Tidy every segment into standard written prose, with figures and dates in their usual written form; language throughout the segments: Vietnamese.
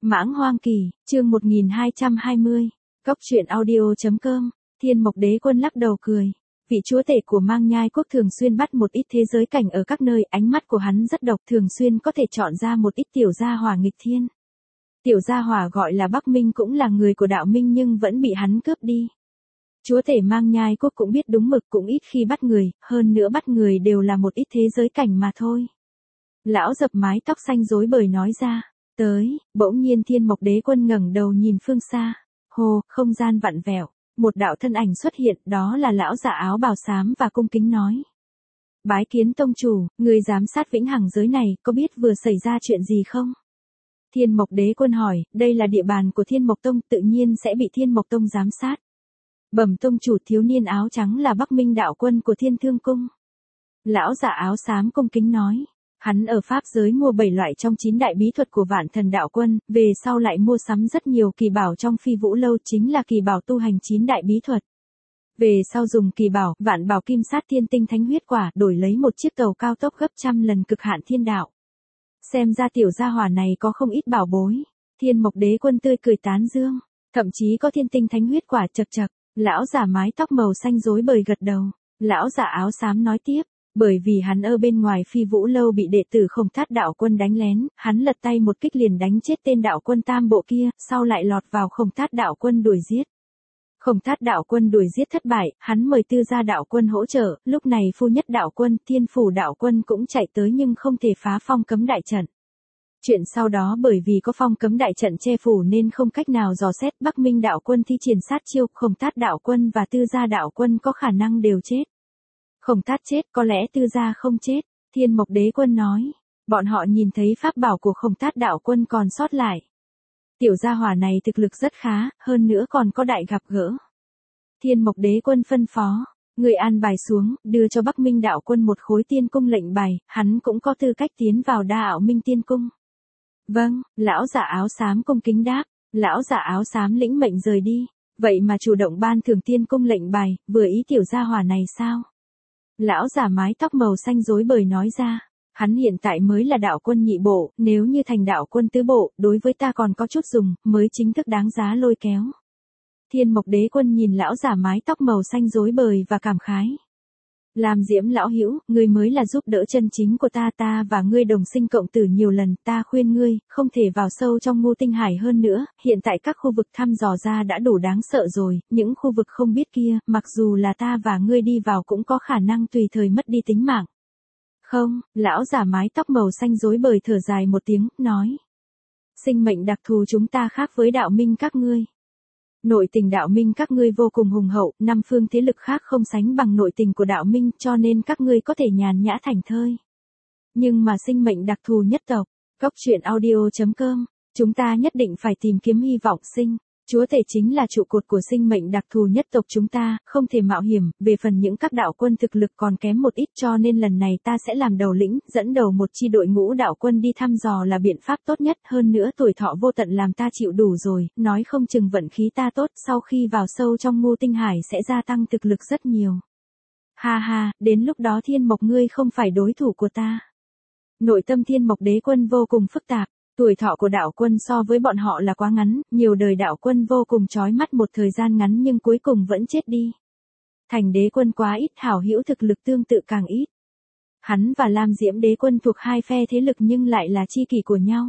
Mãng Hoang Kỳ, chương 1220, Cốc truyện audio.com, Thiên Mộc Đế Quân lắc đầu cười. Vị chúa tể của Mang Nhai quốc thường xuyên bắt một ít thế giới cảnh ở các nơi, ánh mắt của hắn rất độc, thường xuyên có thể chọn ra một ít tiểu gia hỏa nghịch thiên. Tiểu gia hỏa gọi là Bắc Minh cũng là người của đạo minh nhưng vẫn bị hắn cướp đi. Chúa tể Mang Nhai quốc cũng biết đúng mực, cũng ít khi bắt người, hơn nữa bắt người đều là một ít thế giới cảnh mà thôi. Lão dập mái tóc xanh rối bời nói ra. Bỗng nhiên Thiên Mộc Đế Quân ngẩng đầu nhìn phương xa. Hồ, không gian vặn vẹo, một đạo thân ảnh xuất hiện, đó là lão giả áo bào xám và cung kính nói. Bái kiến tông chủ, người giám sát vĩnh hằng giới này, có biết vừa xảy ra chuyện gì không? Thiên Mộc Đế Quân hỏi, đây là địa bàn của Thiên Mộc Tông, tự nhiên sẽ bị Thiên Mộc Tông giám sát. Bẩm tông chủ, thiếu niên áo trắng là Bắc Minh đạo quân của Thiên Thương Cung. Lão giả áo xám cung kính nói. Hắn ở Pháp giới mua 7 loại trong 9 đại bí thuật của Vạn Thần Đạo Quân, về sau lại mua sắm rất nhiều kỳ bảo trong Phi Vũ Lâu, chính là kỳ bảo tu hành 9 đại bí thuật. Về sau dùng kỳ bảo, Vạn Bảo Kim Sát Thiên Tinh Thánh Huyết Quả, đổi lấy một chiếc tàu cao tốc gấp trăm lần cực hạn thiên đạo. Xem ra tiểu gia hỏa này có không ít bảo bối. Thiên Mộc Đế Quân tươi cười tán dương, thậm chí có Thiên Tinh Thánh Huyết Quả. Chậc chậc. Lão giả mái tóc màu xanh rối bời gật đầu. Lão giả áo xám nói tiếp. Bởi vì hắn ở bên ngoài Phi Vũ Lâu bị đệ tử Khổng Thát đạo quân đánh lén, hắn lật tay một kích liền đánh chết tên đạo quân tam bộ kia, sau lại lọt vào Khổng Thát đạo quân đuổi giết. Khổng Thát đạo quân đuổi giết thất bại, hắn mời Tư Gia đạo quân hỗ trợ, lúc này Phu Nhất đạo quân, Thiên Phủ đạo quân cũng chạy tới nhưng không thể phá phong cấm đại trận. Chuyện sau đó bởi vì có phong cấm đại trận che phủ nên không cách nào dò xét, Bắc Minh đạo quân thi triển sát chiêu, Khổng Thát đạo quân và Tư Gia đạo quân có khả năng đều chết. Khổng Thát chết, có lẽ Tư Gia không chết, Thiên Mộc Đế Quân nói. Bọn họ nhìn thấy pháp bảo của Khổng Thát đạo quân còn sót lại. Tiểu gia hỏa này thực lực rất khá, hơn nữa còn có đại gặp gỡ. Thiên Mộc Đế Quân phân phó, người an bài xuống, đưa cho Bắc Minh đạo quân một khối tiên cung lệnh bài, hắn cũng có tư cách tiến vào Đạo Minh tiên cung. Vâng, lão giả áo xám cung kính đáp, lão giả áo xám lĩnh mệnh rời đi. Vậy mà chủ động ban thưởng tiên cung lệnh bài, vừa ý tiểu gia hỏa này sao? Lão giả mái tóc màu xanh rối bời nói ra, hắn hiện tại mới là đạo quân nhị bộ, nếu như thành đạo quân tứ bộ, đối với ta còn có chút dùng, mới chính thức đáng giá lôi kéo. Thiên Mộc Đế Quân nhìn lão giả mái tóc màu xanh rối bời và cảm khái. Lam Diễm lão hữu, ngươi mới là giúp đỡ chân chính của ta và ngươi đồng sinh cộng tử nhiều lần, ta khuyên ngươi, không thể vào sâu trong Ngô Tinh Hải hơn nữa, hiện tại các khu vực thăm dò ra đã đủ đáng sợ rồi, những khu vực không biết kia, mặc dù là ta và ngươi đi vào cũng có khả năng tùy thời mất đi tính mạng. Không, lão giả mái tóc màu xanh rối bời thở dài một tiếng, nói. Sinh mệnh đặc thù chúng ta khác với đạo minh các ngươi. Nội tình đạo minh các ngươi vô cùng hùng hậu, năm phương thế lực khác không sánh bằng nội tình của đạo minh, cho nên các ngươi có thể nhàn nhã thảnh thơi. Nhưng mà sinh mệnh đặc thù nhất tộc, Cốc truyện audio.com, chúng ta nhất định phải tìm kiếm hy vọng sinh. Chúa tể chính là trụ cột của sinh mệnh đặc thù nhất tộc chúng ta, không thể mạo hiểm, về phần những các đạo quân thực lực còn kém một ít, cho nên lần này ta sẽ làm đầu lĩnh, dẫn đầu một chi đội ngũ đạo quân đi thăm dò là biện pháp tốt nhất, hơn nữa tuổi thọ vô tận làm ta chịu đủ rồi, nói không chừng vận khí ta tốt, sau khi vào sâu trong Ngô Tinh Hải sẽ gia tăng thực lực rất nhiều. Ha ha, đến lúc đó Thiên Mộc ngươi không phải đối thủ của ta. Nội tâm Thiên Mộc Đế Quân vô cùng phức tạp. Tuổi thọ của đạo quân so với bọn họ là quá ngắn, nhiều đời đạo quân vô cùng chói mắt một thời gian ngắn nhưng cuối cùng vẫn chết đi. Thành Đế Quân quá ít, hảo hữu thực lực tương tự càng ít. Hắn và Lam Diễm Đế Quân thuộc hai phe thế lực nhưng lại là chi kỷ của nhau.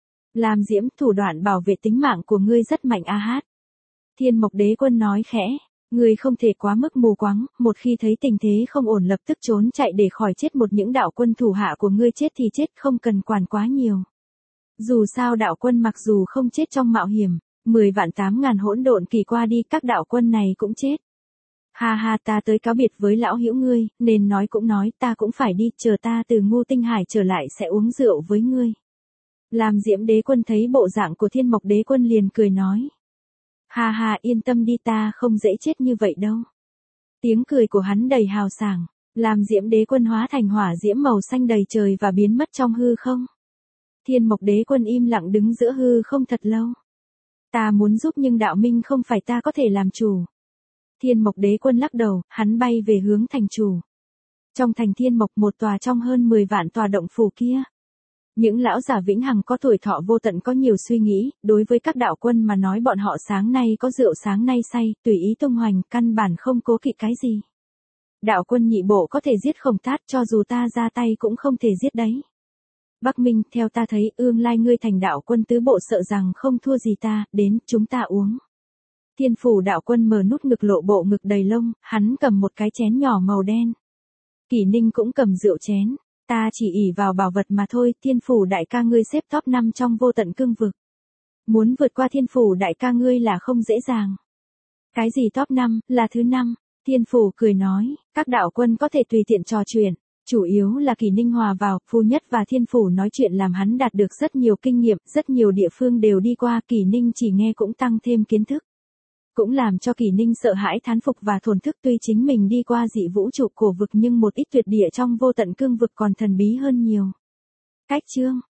Lam Diễm, thủ đoạn bảo vệ tính mạng của ngươi rất mạnh a hát. Thiên Mộc Đế Quân nói khẽ, ngươi không thể quá mức mù quáng, một khi thấy tình thế không ổn lập tức trốn chạy để khỏi chết, một những đạo quân thủ hạ của ngươi chết thì chết, không cần quản quá nhiều. Dù sao đạo quân mặc dù không chết trong mạo hiểm, 10 vạn 8 ngàn hỗn độn kỳ qua đi các đạo quân này cũng chết. Ha ha, ta tới cáo biệt với lão hữu ngươi, nên nói cũng nói, ta cũng phải đi, chờ ta từ Ngô Tinh Hải trở lại sẽ uống rượu với ngươi. Lam Diễm Đế Quân thấy bộ dạng của Thiên Mộc Đế Quân liền cười nói. Ha ha, yên tâm đi, ta không dễ chết như vậy đâu. Tiếng cười của hắn đầy hào sảng, Lam Diễm Đế Quân hóa thành hỏa diễm màu xanh đầy trời và biến mất trong hư không. Thiên Mộc Đế Quân im lặng đứng giữa hư không thật lâu. Ta muốn giúp nhưng đạo minh không phải ta có thể làm chủ. Thiên Mộc Đế Quân lắc đầu, hắn bay về hướng thành chủ. Trong thành Thiên Mộc, một tòa trong hơn 10 vạn tòa động phủ kia. Những lão già vĩnh hằng có tuổi thọ vô tận có nhiều suy nghĩ, đối với các đạo quân mà nói bọn họ sáng nay có rượu sáng nay say, tùy ý tung hoành, căn bản không cố kỵ cái gì. Đạo quân nhị bộ có thể giết Khổng Thát, cho dù ta ra tay cũng không thể giết đấy. Bắc Minh, theo ta thấy, Ương Lai ngươi thành đạo quân tứ bộ sợ rằng không thua gì ta, đến, chúng ta uống. Thiên Phủ đạo quân mở nút ngực lộ bộ ngực đầy lông, hắn cầm một cái chén nhỏ màu đen. Kỷ Ninh cũng cầm rượu chén. Ta chỉ ỷ vào bảo vật mà thôi, Thiên Phủ đại ca ngươi xếp top 5 trong vô tận cương vực. Muốn vượt qua Thiên Phủ đại ca ngươi là không dễ dàng. Cái gì top 5, là thứ 5. Thiên Phủ cười nói, các đạo quân có thể tùy tiện trò chuyện. Chủ yếu là Kỷ Ninh hòa vào, Phu Nhất và Thiên Phủ nói chuyện làm hắn đạt được rất nhiều kinh nghiệm, rất nhiều địa phương đều đi qua, Kỷ Ninh chỉ nghe cũng tăng thêm kiến thức. Cũng làm cho Kỷ Ninh sợ hãi thán phục và thổn thức, tuy chính mình đi qua dị vũ trụ cổ vực nhưng một ít tuyệt địa trong vô tận cương vực còn thần bí hơn nhiều. Cách chương